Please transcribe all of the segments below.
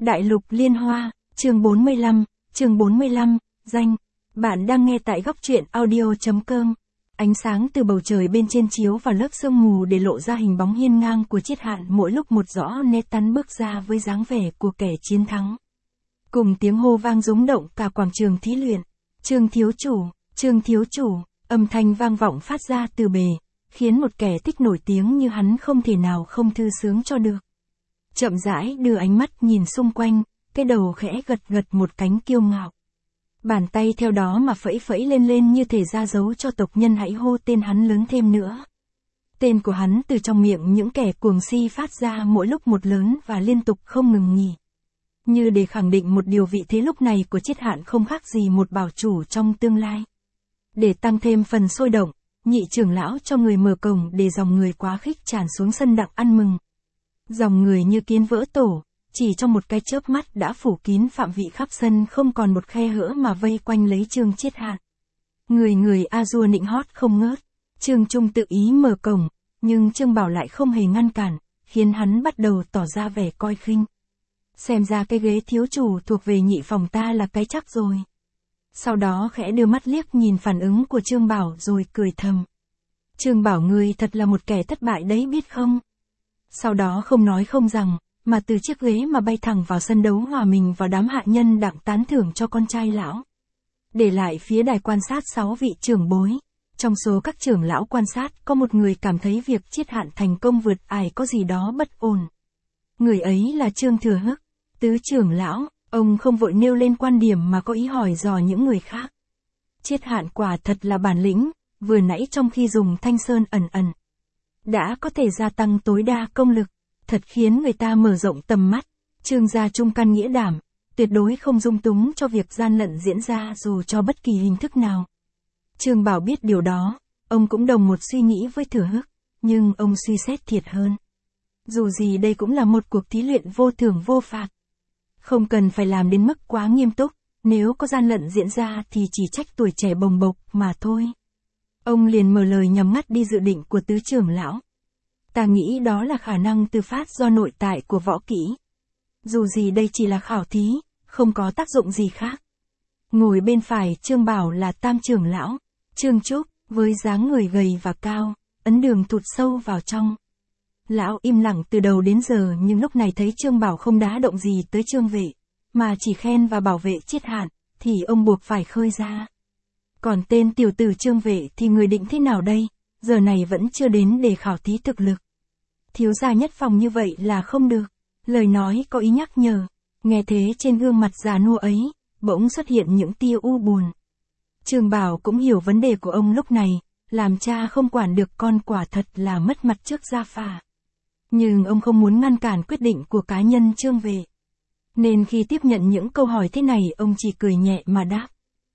Đại lục liên hoa, chương 45, danh. Bạn đang nghe tại góc truyện audio.com. Ánh sáng từ bầu trời bên trên chiếu vào lớp sương mù để lộ ra hình bóng hiên ngang của Triết Hạn mỗi lúc một rõ nét tắn bước ra với dáng vẻ của kẻ chiến thắng. Cùng tiếng hô vang rúng động cả quảng trường thí luyện. Trương thiếu chủ, âm thanh vang vọng phát ra từ bề, khiến một kẻ thích nổi tiếng như hắn không thể nào không thư sướng cho được. Chậm rãi đưa ánh mắt nhìn xung quanh, cái đầu khẽ gật gật một cánh kiêu ngạo. Bàn tay theo đó mà phẩy phẩy lên như thể ra dấu cho tộc nhân hãy hô tên hắn lớn thêm nữa. Tên của hắn từ trong miệng những kẻ cuồng si phát ra mỗi lúc một lớn và liên tục không ngừng nghỉ. Như để khẳng định một điều vị thế lúc này của Triết Hạn không khác gì một bảo chủ trong tương lai. Để tăng thêm phần sôi động, nhị trưởng lão cho người mở cổng để dòng người quá khích tràn xuống sân đặng ăn mừng. Dòng người như kiến vỡ tổ, chỉ trong một cái chớp mắt đã phủ kín phạm vị khắp sân không còn một khe hở mà vây quanh lấy Trương Triết Hạn. Người a dua nịnh hót không ngớt, Trương Trung tự ý mở cổng, nhưng Trương Bảo lại không hề ngăn cản, khiến hắn bắt đầu tỏ ra vẻ coi khinh. Xem ra cái ghế thiếu chủ thuộc về nhị phòng ta là cái chắc rồi. Sau đó khẽ đưa mắt liếc nhìn phản ứng của Trương Bảo rồi cười thầm. Trương Bảo ngươi thật là một kẻ thất bại đấy biết không? Sau đó không nói không rằng, mà từ chiếc ghế mà bay thẳng vào sân đấu hòa mình vào đám hạ nhân đặng tán thưởng cho con trai lão. Để lại phía đài quan sát 6 vị trưởng bối. Trong số các trưởng lão quan sát có một người cảm thấy việc Triết Hạn thành công vượt ải có gì đó bất ổn. Người ấy là Trương Thừa Hức, tứ trưởng lão, ông không vội nêu lên quan điểm mà có ý hỏi dò những người khác. Triết Hạn quả thật là bản lĩnh, vừa nãy trong khi dùng thanh sơn ẩn đã có thể gia tăng tối đa công lực, thật khiến người ta mở rộng tầm mắt. Trương gia trung căn nghĩa đảm, tuyệt đối không dung túng cho việc gian lận diễn ra dù cho bất kỳ hình thức nào. Trương Bảo biết điều đó, ông cũng đồng một suy nghĩ với Thừa Hức, nhưng ông suy xét thiệt hơn. Dù gì đây cũng là một cuộc thí luyện vô thưởng vô phạt. Không cần phải làm đến mức quá nghiêm túc, nếu có gian lận diễn ra thì chỉ trách tuổi trẻ bồng bộc mà thôi. Ông liền mở lời nhằm ngắt đi dự định của tứ trưởng lão. Ta nghĩ đó là khả năng tự phát do nội tại của võ kỹ. Dù gì đây chỉ là khảo thí, không có tác dụng gì khác. Ngồi bên phải Trương Bảo là tam trưởng lão, Trương Trúc, với dáng người gầy và cao, ấn đường thụt sâu vào trong. Lão im lặng từ đầu đến giờ nhưng lúc này thấy Trương Bảo không đá động gì tới Trương Vệ, mà chỉ khen và bảo vệ Triết Hạn, thì ông buộc phải khơi ra. Còn tên tiểu tử Trương Vệ thì người định thế nào đây, giờ này vẫn chưa đến để khảo thí thực lực. Thiếu gia nhất phòng như vậy là không được, lời nói có ý nhắc nhở, nghe thế trên gương mặt già nua ấy, bỗng xuất hiện những tia u buồn. Trương Bảo cũng hiểu vấn đề của ông lúc này, làm cha không quản được con quả thật là mất mặt trước gia phả. Nhưng ông không muốn ngăn cản quyết định của cá nhân Trương Vệ. Nên khi tiếp nhận những câu hỏi thế này ông chỉ cười nhẹ mà đáp.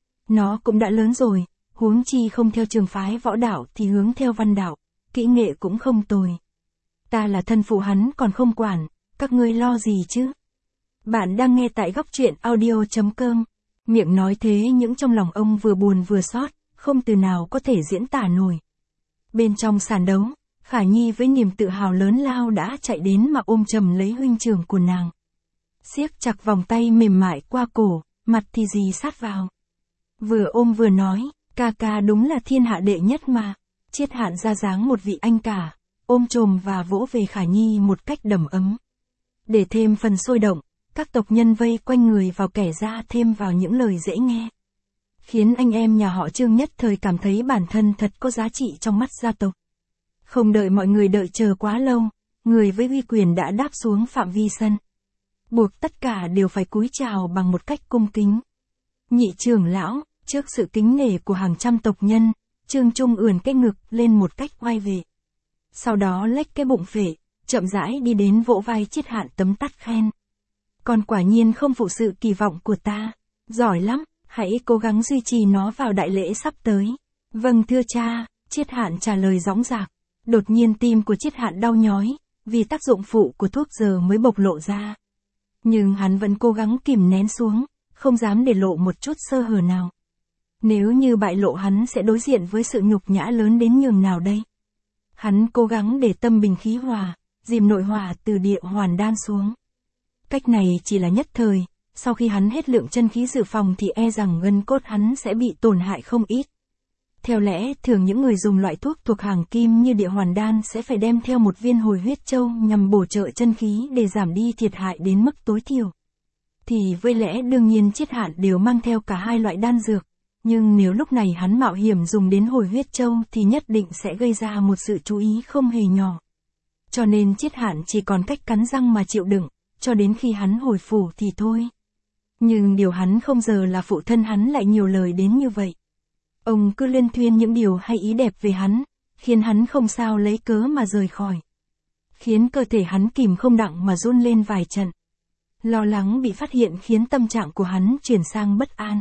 Nó cũng đã lớn rồi, huống chi không theo trường phái võ đạo thì hướng theo văn đạo, kỹ nghệ cũng không tồi. Ta là thân phụ hắn còn không quản, các ngươi lo gì chứ? Bạn đang nghe tại góc truyện audio.com. Miệng nói thế nhưng trong lòng ông vừa buồn vừa xót, không từ nào có thể diễn tả nổi. Bên trong sàn đấu, Khả Nhi với niềm tự hào lớn lao đã chạy đến mà ôm chầm lấy huynh trưởng của nàng. Siết chặt vòng tay mềm mại qua cổ, mặt thì dì sát vào. Vừa ôm vừa nói, ca ca đúng là thiên hạ đệ nhất mà. Triết Hạn ra dáng một vị anh cả, ôm chồm và vỗ về Khả Nhi một cách đầm ấm. Để thêm phần sôi động, các tộc nhân vây quanh người vào kẻ ra thêm vào những lời dễ nghe. Khiến anh em nhà họ Trương nhất thời cảm thấy bản thân thật có giá trị trong mắt gia tộc. Không đợi mọi người đợi chờ quá lâu, người với uy quyền đã đáp xuống phạm vi sân. Buộc tất cả đều phải cúi chào bằng một cách cung kính. Nhị trưởng lão, trước sự kính nể của hàng trăm tộc nhân, Trương Trung ưỡn cái ngực lên một cách oai vệ. Sau đó lếch cái bụng phệ, chậm rãi đi đến vỗ vai Triết Hạn tấm tắt khen. Con quả nhiên không phụ sự kỳ vọng của ta. Giỏi lắm, hãy cố gắng duy trì nó vào đại lễ sắp tới. Vâng thưa cha, Triết Hạn trả lời dõng dạc. Đột nhiên tim của Triết Hạn đau nhói, vì tác dụng phụ của thuốc giờ mới bộc lộ ra. Nhưng hắn vẫn cố gắng kìm nén xuống, không dám để lộ một chút sơ hở nào. Nếu như bại lộ hắn sẽ đối diện với sự nhục nhã lớn đến nhường nào đây? Hắn cố gắng để tâm bình khí hòa, dìm nội hỏa từ địa hoàn đan xuống. Cách này chỉ là nhất thời, sau khi hắn hết lượng chân khí dự phòng thì e rằng gân cốt hắn sẽ bị tổn hại không ít. Theo lẽ, thường những người dùng loại thuốc thuộc hàng kim như địa hoàn đan sẽ phải đem theo một viên hồi huyết châu nhằm bổ trợ chân khí để giảm đi thiệt hại đến mức tối thiểu. Thì với lẽ đương nhiên Chiết Hạn đều mang theo cả hai loại đan dược, nhưng nếu lúc này hắn mạo hiểm dùng đến hồi huyết châu thì nhất định sẽ gây ra một sự chú ý không hề nhỏ. Cho nên Chiết Hạn chỉ còn cách cắn răng mà chịu đựng, cho đến khi hắn hồi phủ thì thôi. Nhưng điều hắn không ngờ là phụ thân hắn lại nhiều lời đến như vậy. Ông cứ liên thuyên những điều hay ý đẹp về hắn, khiến hắn không sao lấy cớ mà rời khỏi. Khiến cơ thể hắn kìm không đặng mà run lên vài trận. Lo lắng bị phát hiện khiến tâm trạng của hắn chuyển sang bất an.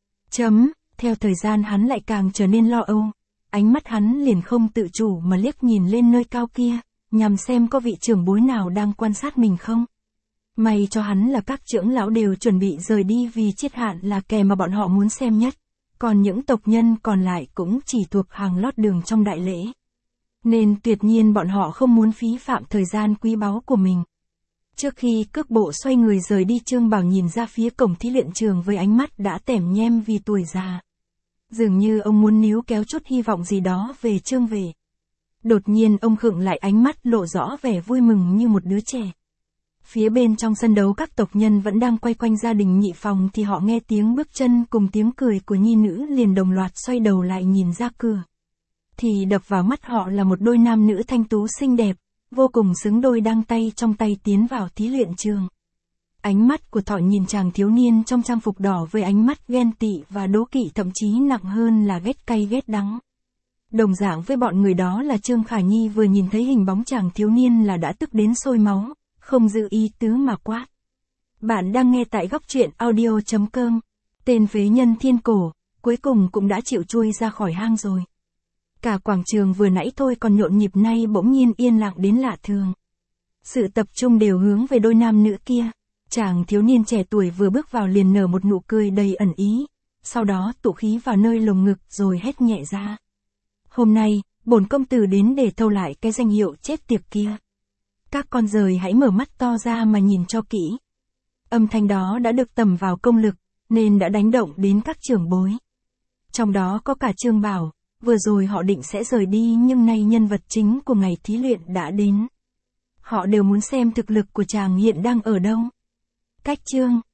Theo thời gian hắn lại càng trở nên lo âu, ánh mắt hắn liền không tự chủ mà liếc nhìn lên nơi cao kia, nhằm xem có vị trưởng bối nào đang quan sát mình không. May cho hắn là các trưởng lão đều chuẩn bị rời đi vì Chiết Hạn là kẻ mà bọn họ muốn xem nhất, còn những tộc nhân còn lại cũng chỉ thuộc hàng lót đường trong đại lễ. Nên tuyệt nhiên bọn họ không muốn phí phạm thời gian quý báu của mình. Trước khi cước bộ xoay người rời đi, Trương Bảo nhìn ra phía cổng thí luyện trường với ánh mắt đã tẻm nhem vì tuổi già. Dường như ông muốn níu kéo chút hy vọng gì đó về Trương về. Đột nhiên ông khựng lại, ánh mắt lộ rõ vẻ vui mừng như một đứa trẻ. Phía bên trong sân đấu các tộc nhân vẫn đang quay quanh gia đình Nhị Phòng thì họ nghe tiếng bước chân cùng tiếng cười của nhi nữ liền đồng loạt xoay đầu lại nhìn ra cửa. Thì đập vào mắt họ là một đôi nam nữ thanh tú xinh đẹp, vô cùng xứng đôi đang tay trong tay tiến vào thí luyện trường. Ánh mắt của Thọ nhìn chàng thiếu niên trong trang phục đỏ với ánh mắt ghen tị và đố kỵ, thậm chí nặng hơn là ghét cay ghét đắng. Đồng dạng với bọn người đó là Trương Khả Nhi vừa nhìn thấy hình bóng chàng thiếu niên là đã tức đến sôi máu, không giữ ý tứ mà quát. Bạn đang nghe tại góc truyện audio.com. Tên phế nhân thiên cổ, cuối cùng cũng đã chịu chui ra khỏi hang rồi. Cả quảng trường vừa nãy thôi còn nhộn nhịp nay bỗng nhiên yên lặng đến lạ thường. Sự tập trung đều hướng về đôi nam nữ kia. Chàng thiếu niên trẻ tuổi vừa bước vào liền nở một nụ cười đầy ẩn ý, sau đó tụ khí vào nơi lồng ngực rồi hét nhẹ ra. Hôm nay, bổn công tử đến để thâu lại cái danh hiệu chết tiệt kia. Các con giời hãy mở mắt to ra mà nhìn cho kỹ. Âm thanh đó đã được tẩm vào công lực, nên đã đánh động đến các trưởng bối. Trong đó có cả Trương Bảo, vừa rồi họ định sẽ rời đi nhưng nay nhân vật chính của ngày thí luyện đã đến. Họ đều muốn xem thực lực của chàng hiện đang ở đâu. Cách Trương